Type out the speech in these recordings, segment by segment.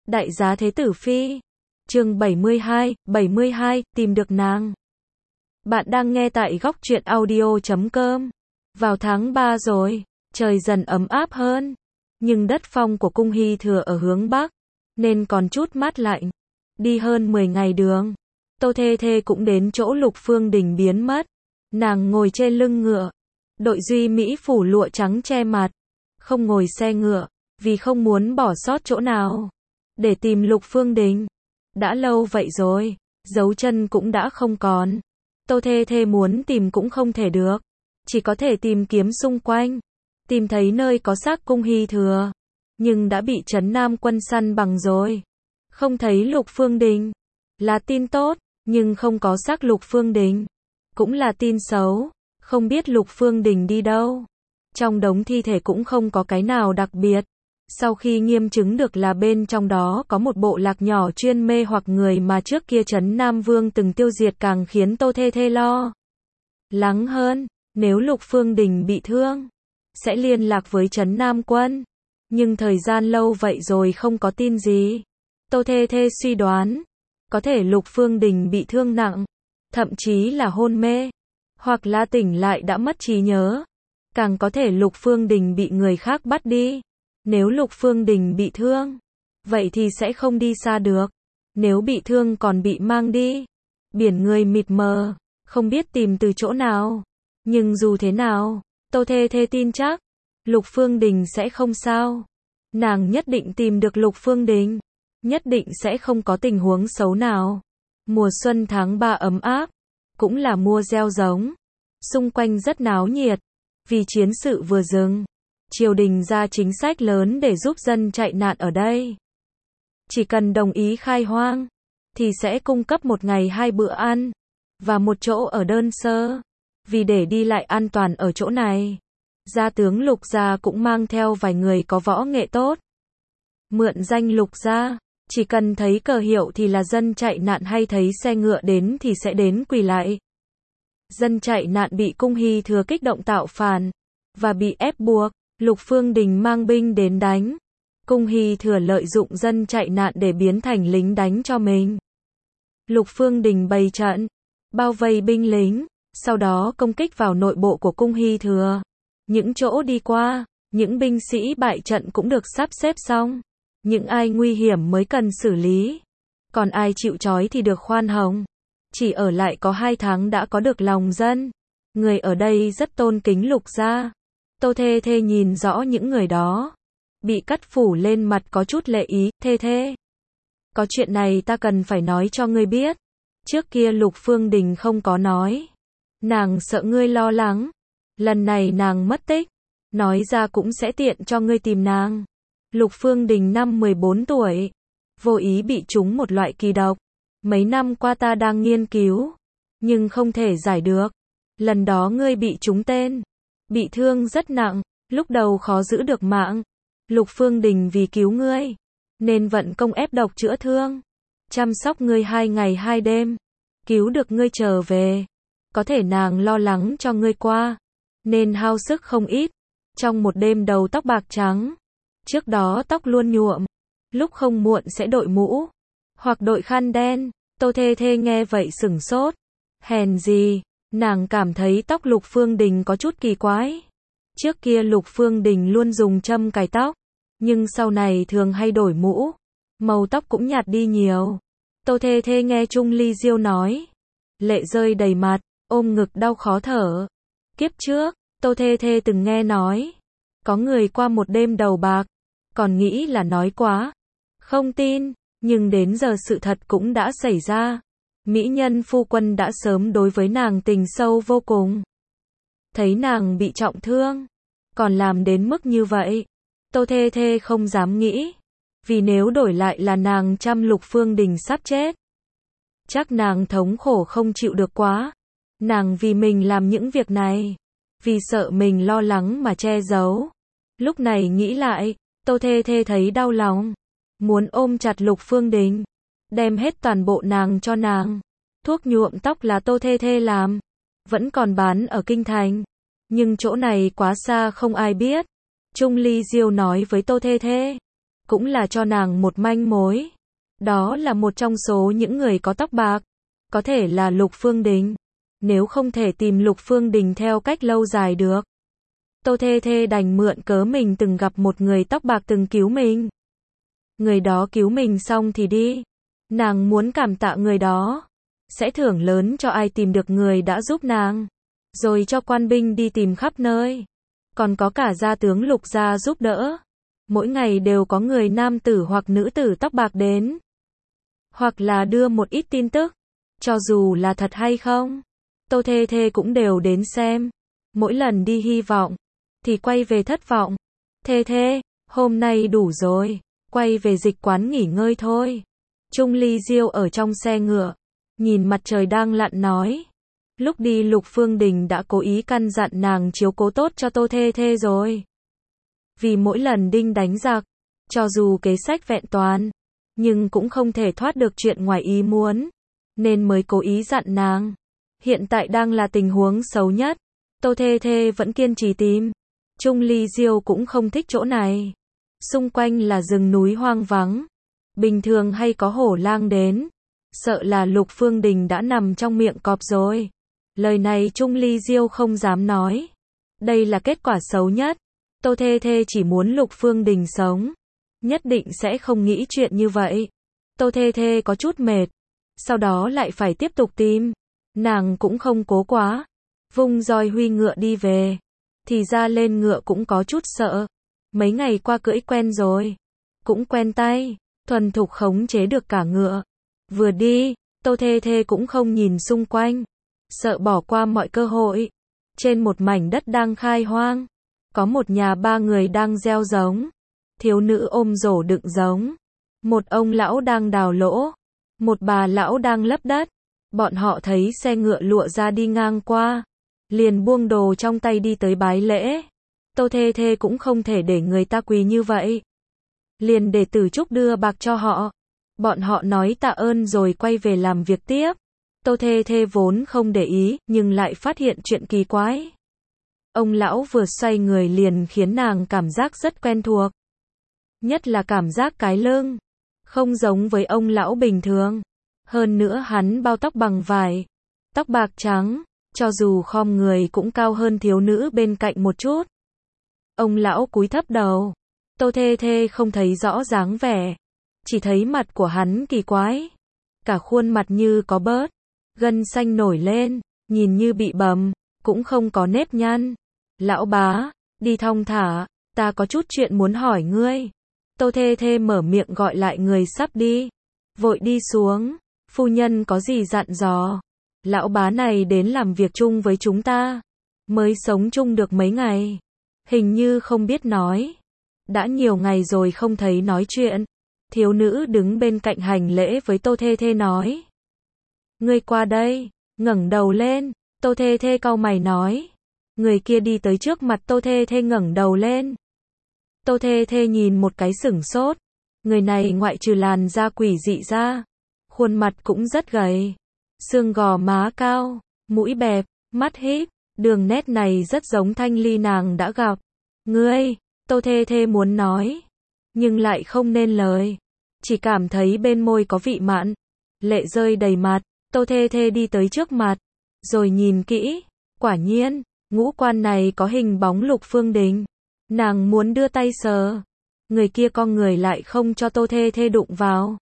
Đại giá Thế Tử Phi. Chương 72, tìm được nàng. Bạn đang nghe tại góc truyện audio.com. Vào tháng 3 rồi, trời dần ấm áp hơn, nhưng đất phong của cung Hy Thừa ở hướng Bắc, nên còn chút mát lạnh. Đi hơn 10 ngày đường, Tô Thê Thê cũng đến chỗ Lục Phương Đình biến mất. Nàng ngồi trên lưng ngựa, đội duy mỹ phủ lụa trắng che mặt, không ngồi xe ngựa, vì không muốn bỏ sót chỗ nào. Để tìm Lục Phương Đình. Đã lâu vậy rồi, dấu chân cũng đã không còn. Tô Thê Thê muốn tìm cũng không thể được, chỉ có thể tìm kiếm xung quanh, tìm thấy nơi có xác cung Hy Thừa, nhưng đã bị Trấn Nam quân săn bằng rồi. Không thấy Lục Phương Đình là tin tốt, nhưng không có xác Lục Phương Đình cũng là tin xấu, không biết Lục Phương Đình đi đâu. Trong đống thi thể cũng không có cái nào đặc biệt. Sau khi nghiệm chứng được là bên trong đó có một bộ lạc nhỏ chuyên mê hoặc người mà trước kia Trấn Nam Vương từng tiêu diệt, càng khiến Tô Thê Thê lo lắng hơn. Nếu Lục Phương Đình bị thương, sẽ liên lạc với Trấn Nam quân. Nhưng thời gian lâu vậy rồi không có tin gì. Tô Thê Thê suy đoán, có thể Lục Phương Đình bị thương nặng, thậm chí là hôn mê, hoặc là tỉnh lại đã mất trí nhớ. Càng có thể Lục Phương Đình bị người khác bắt đi. Nếu Lục Phương Đình bị thương, vậy thì sẽ không đi xa được. Nếu bị thương còn bị mang đi, biển người mịt mờ, không biết tìm từ chỗ nào. Nhưng dù thế nào, Tô Thê Thê tin chắc, Lục Phương Đình sẽ không sao. Nàng nhất định tìm được Lục Phương Đình, nhất định sẽ không có tình huống xấu nào. Mùa xuân tháng 3 ấm áp, cũng là mùa gieo giống. Xung quanh rất náo nhiệt, vì chiến sự vừa dừng. Triều đình ra chính sách lớn để giúp dân chạy nạn ở đây. Chỉ cần đồng ý khai hoang, thì sẽ cung cấp một ngày 2 bữa ăn, và một chỗ ở đơn sơ. Vì để đi lại an toàn ở chỗ này, gia tướng Lục gia cũng mang theo vài người có võ nghệ tốt. Mượn danh Lục gia, chỉ cần thấy cờ hiệu thì là dân chạy nạn, hay thấy xe ngựa đến thì sẽ đến quỳ lại. Dân chạy nạn bị cung Hy Thừa kích động tạo phản, và bị ép buộc. Lục Phương Đình mang binh đến đánh. Cung Hy Thừa lợi dụng dân chạy nạn để biến thành lính đánh cho mình. Lục Phương Đình bày trận, bao vây binh lính, sau đó công kích vào nội bộ của cung Hy Thừa. Những chỗ đi qua, những binh sĩ bại trận cũng được sắp xếp xong. Những ai nguy hiểm mới cần xử lý, còn ai chịu trói thì được khoan hồng. Chỉ ở lại có 2 tháng đã có được lòng dân. Người ở đây rất tôn kính Lục gia. Tô Thê Thê nhìn rõ những người đó, bị cắt phủ lên mặt có chút lệ ý. Thê Thê, có chuyện này ta cần phải nói cho ngươi biết. Trước kia Lục Phương Đình không có nói, nàng sợ ngươi lo lắng. Lần này nàng mất tích, nói ra cũng sẽ tiện cho ngươi tìm nàng. Lục Phương Đình năm 14 tuổi, vô ý bị trúng một loại kỳ độc. Mấy năm qua ta đang nghiên cứu, nhưng không thể giải được. Lần đó ngươi bị trúng tên, bị thương rất nặng, lúc đầu khó giữ được mạng. Lục Phương Đình vì cứu ngươi, nên vận công ép độc chữa thương, chăm sóc ngươi 2 ngày 2 đêm, cứu được ngươi trở về. Có thể nàng lo lắng cho ngươi qua, nên hao sức không ít. Trong một đêm đầu tóc bạc trắng, trước đó tóc luôn nhuộm, lúc không muộn sẽ đội mũ, hoặc đội khăn đen. Tô Thê Thê nghe vậy sửng sốt. Hèn gì, nàng cảm thấy tóc Lục Phương Đình có chút kỳ quái. Trước kia Lục Phương Đình luôn dùng châm cài tóc, nhưng sau này thường hay đổi mũ, màu tóc cũng nhạt đi nhiều. Tô Thê Thê nghe Trung Ly Diêu nói, lệ rơi đầy mặt, ôm ngực đau khó thở. Kiếp trước, Tô Thê Thê từng nghe nói, có người qua một đêm đầu bạc, còn nghĩ là nói quá, không tin, nhưng đến giờ sự thật cũng đã xảy ra. Mỹ nhân phu quân đã sớm đối với nàng tình sâu vô cùng. Thấy nàng bị trọng thương, còn làm đến mức như vậy, Tô Thê Thê không dám nghĩ. Vì nếu đổi lại là nàng chăm Lục Phương Đình sắp chết, chắc nàng thống khổ không chịu được quá. Nàng vì mình làm những việc này, vì sợ mình lo lắng mà che giấu. Lúc này nghĩ lại, Tô Thê Thê thấy đau lòng, muốn ôm chặt Lục Phương Đình, đem hết toàn bộ nàng cho nàng. Thuốc nhuộm tóc là Tô Thê Thê làm, vẫn còn bán ở kinh thành, nhưng chỗ này quá xa không ai biết. Trung Ly Diêu nói với Tô Thê Thê, cũng là cho nàng một manh mối. Đó là một trong số những người có tóc bạc, có thể là Lục Phương Đình. Nếu không thể tìm Lục Phương Đình theo cách lâu dài được, Tô Thê Thê đành mượn cớ mình từng gặp một người tóc bạc từng cứu mình. Người đó cứu mình xong thì đi. Nàng muốn cảm tạ người đó, sẽ thưởng lớn cho ai tìm được người đã giúp nàng, rồi cho quan binh đi tìm khắp nơi. Còn có cả gia tướng Lục gia giúp đỡ. Mỗi ngày đều có người nam tử hoặc nữ tử tóc bạc đến, hoặc là đưa một ít tin tức, cho dù là thật hay không, Tô Thê Thê cũng đều đến xem. Mỗi lần đi hy vọng, thì quay về thất vọng. Thê Thê, hôm nay đủ rồi, quay về dịch quán nghỉ ngơi thôi. Trung Ly Diêu ở trong xe ngựa, nhìn mặt trời đang lặn nói. Lúc đi Lục Phương Đình đã cố ý căn dặn nàng chiếu cố tốt cho Tô Thê Thê rồi. Vì mỗi lần đinh đánh giặc, cho dù kế sách vẹn toàn, nhưng cũng không thể thoát được chuyện ngoài ý muốn, nên mới cố ý dặn nàng. Hiện tại đang là tình huống xấu nhất, Tô Thê Thê vẫn kiên trì tìm. Trung Ly Diêu cũng không thích chỗ này. Xung quanh là rừng núi hoang vắng, bình thường hay có hổ lang đến, sợ là Lục Phương Đình đã nằm trong miệng cọp rồi. Lời này Trung Ly Diêu không dám nói. Đây là kết quả xấu nhất. Tô Thê Thê chỉ muốn Lục Phương Đình sống, nhất định sẽ không nghĩ chuyện như vậy. Tô Thê Thê có chút mệt, sau đó lại phải tiếp tục tìm. Nàng cũng không cố quá, vung roi huy ngựa đi về. Thì ra lên ngựa cũng có chút sợ. Mấy ngày qua cưỡi quen rồi, cũng quen tay, thuần thục khống chế được cả ngựa. Vừa đi, Tô Thê Thê cũng không nhìn xung quanh, sợ bỏ qua mọi cơ hội. Trên một mảnh đất đang khai hoang, có một nhà ba người đang gieo giống. Thiếu nữ ôm rổ đựng giống, một ông lão đang đào lỗ, một bà lão đang lấp đất. Bọn họ thấy xe ngựa lụa ra đi ngang qua, liền buông đồ trong tay đi tới bái lễ. Tô Thê Thê cũng không thể để người ta quỳ như vậy, liền để Tử Trúc đưa bạc cho họ. Bọn họ nói tạ ơn rồi quay về làm việc tiếp. Tô Thê Thê vốn không để ý, nhưng lại phát hiện chuyện kỳ quái. Ông lão vừa xoay người liền khiến nàng cảm giác rất quen thuộc. Nhất là cảm giác cái lưng, không giống với ông lão bình thường. Hơn nữa hắn bao tóc bằng vải, tóc bạc trắng, cho dù khom người cũng cao hơn thiếu nữ bên cạnh một chút. Ông lão cúi thấp đầu, Tô Thê Thê không thấy rõ dáng vẻ, chỉ thấy mặt của hắn kỳ quái. Cả khuôn mặt như có bớt, gân xanh nổi lên, nhìn như bị bầm, cũng không có nếp nhăn. Lão bá, đi thong thả, ta có chút chuyện muốn hỏi ngươi. Tô Thê Thê mở miệng gọi lại người sắp đi, vội đi xuống. Phu nhân có gì dặn dò? Lão bá này đến làm việc chung với chúng ta, mới sống chung được mấy ngày, hình như không biết nói. Đã nhiều ngày rồi không thấy nói chuyện. Thiếu nữ đứng bên cạnh hành lễ với Tô Thê Thê nói. Ngươi qua đây, ngẩng đầu lên. Tô Thê Thê cau mày nói. Người kia đi tới trước mặt Tô Thê Thê ngẩng đầu lên. Tô Thê Thê nhìn một cái sửng sốt. Người này ngoại trừ làn da quỷ dị ra, khuôn mặt cũng rất gầy, xương gò má cao, mũi bẹp, mắt híp, đường nét này rất giống Thanh Ly nàng đã gặp. Ngươi, Tô Thê Thê muốn nói, nhưng lại không nên lời, chỉ cảm thấy bên môi có vị mặn, lệ rơi đầy mặt. Tô Thê Thê đi tới trước mặt, rồi nhìn kỹ, quả nhiên, ngũ quan này có hình bóng Lục Phương Đình. Nàng muốn đưa tay sờ, người kia con người lại không cho Tô Thê Thê đụng vào.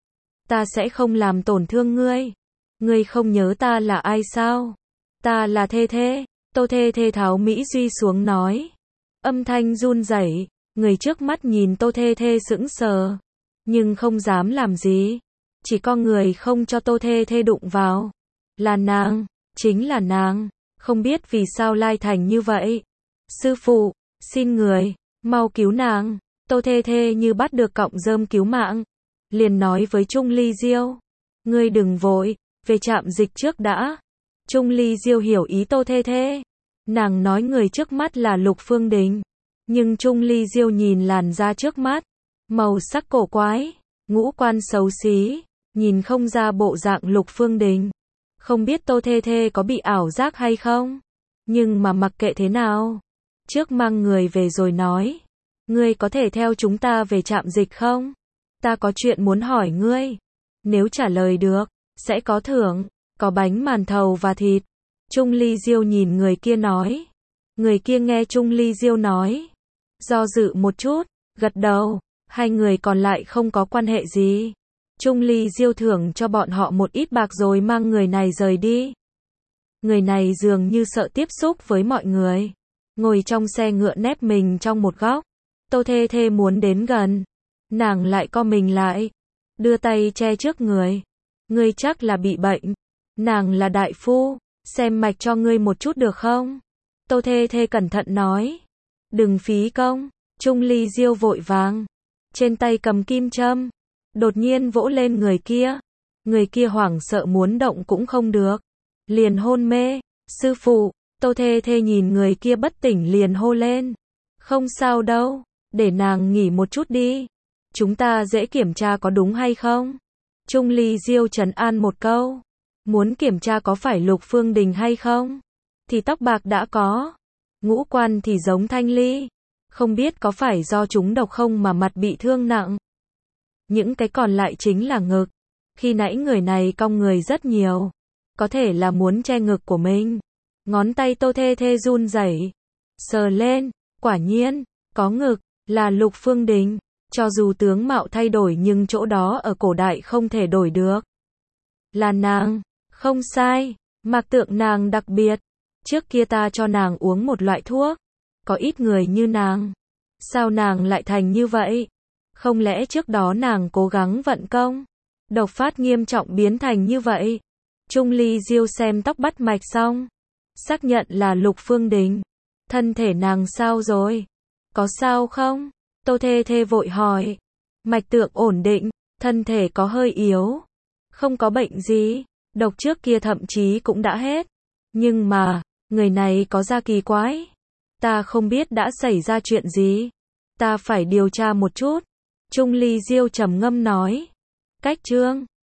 Ta sẽ không làm tổn thương ngươi. Ngươi không nhớ ta là ai sao? Ta là Thê Thê. Tô Thê Thê tháo Mỹ Duy xuống nói. Âm thanh run rẩy. Người trước mắt nhìn Tô Thê Thê sững sờ, nhưng không dám làm gì. Chỉ có người không cho Tô Thê Thê đụng vào. Là nàng, chính là nàng. Không biết vì sao lai thành như vậy. Sư phụ, xin người, mau cứu nàng. Tô Thê Thê như bắt được cọng rơm cứu mạng, liền nói với Trung Ly Diêu. Ngươi đừng vội, về trạm dịch trước đã. Trung Ly Diêu hiểu ý Tô Thê Thê. Nàng nói người trước mắt là Lục Phương Đình. Nhưng Trung Ly Diêu nhìn làn da trước mắt, màu sắc cổ quái, ngũ quan xấu xí, nhìn không ra bộ dạng Lục Phương Đình. Không biết Tô Thê Thê có bị ảo giác hay không? Nhưng mà mặc kệ thế nào, trước mang người về rồi nói. Ngươi có thể theo chúng ta về trạm dịch không? Ta có chuyện muốn hỏi ngươi. Nếu trả lời được, sẽ có thưởng, có bánh màn thầu và thịt. Trung Ly Diêu nhìn người kia nói. Người kia nghe Trung Ly Diêu nói, do dự một chút, gật đầu. Hai người còn lại không có quan hệ gì. Trung Ly Diêu thưởng cho bọn họ một ít bạc rồi mang người này rời đi. Người này dường như sợ tiếp xúc với mọi người. Ngồi trong xe ngựa nép mình trong một góc. Tô Thê Thê muốn đến gần. Nàng lại co mình lại. Đưa tay che trước người. Ngươi chắc là bị bệnh. Nàng là đại phu. Xem mạch cho ngươi một chút được không? Tô Thê Thê cẩn thận nói. Đừng phí công. Trung Ly Diêu vội vàng. Trên tay cầm kim châm. Đột nhiên vỗ lên người kia. Người kia hoảng sợ muốn động cũng không được. Liền hôn mê. Sư phụ. Tô Thê Thê nhìn người kia bất tỉnh liền hô lên. Không sao đâu. Để nàng nghỉ một chút đi. Chúng ta dễ kiểm tra có đúng hay không? Trung Ly Diêu trấn an một câu. Muốn kiểm tra có phải Lục Phương Đình hay không? Thì tóc bạc đã có. Ngũ quan thì giống Thanh Ly. Không biết có phải do chúng độc không mà mặt bị thương nặng. Những cái còn lại chính là ngực. Khi nãy người này cong người rất nhiều. Có thể là muốn che ngực của mình. Ngón tay Tô Thê Thê run rẩy. Sờ lên. Quả nhiên. Có ngực. Là Lục Phương Đình. Cho dù tướng mạo thay đổi nhưng chỗ đó ở cổ đại không thể đổi được. Là nàng. Không sai. Mặc tượng nàng đặc biệt. Trước kia ta cho nàng uống một loại thuốc. Có ít người như nàng. Sao nàng lại thành như vậy? Không lẽ trước đó nàng cố gắng vận công? Độc phát nghiêm trọng biến thành như vậy. Trung Ly Diêu xem tóc bắt mạch xong. Xác nhận là Lục Phương Đình. Thân thể nàng sao rồi? Có sao không? Tô Thê Thê vội hỏi. Mạch tượng ổn định. Thân thể có hơi yếu. Không có bệnh gì. Độc trước kia thậm chí cũng đã hết. Nhưng mà, người này có ra kỳ quái. Ta không biết đã xảy ra chuyện gì. Ta phải điều tra một chút. Trung Ly Diêu trầm ngâm nói. Cách chương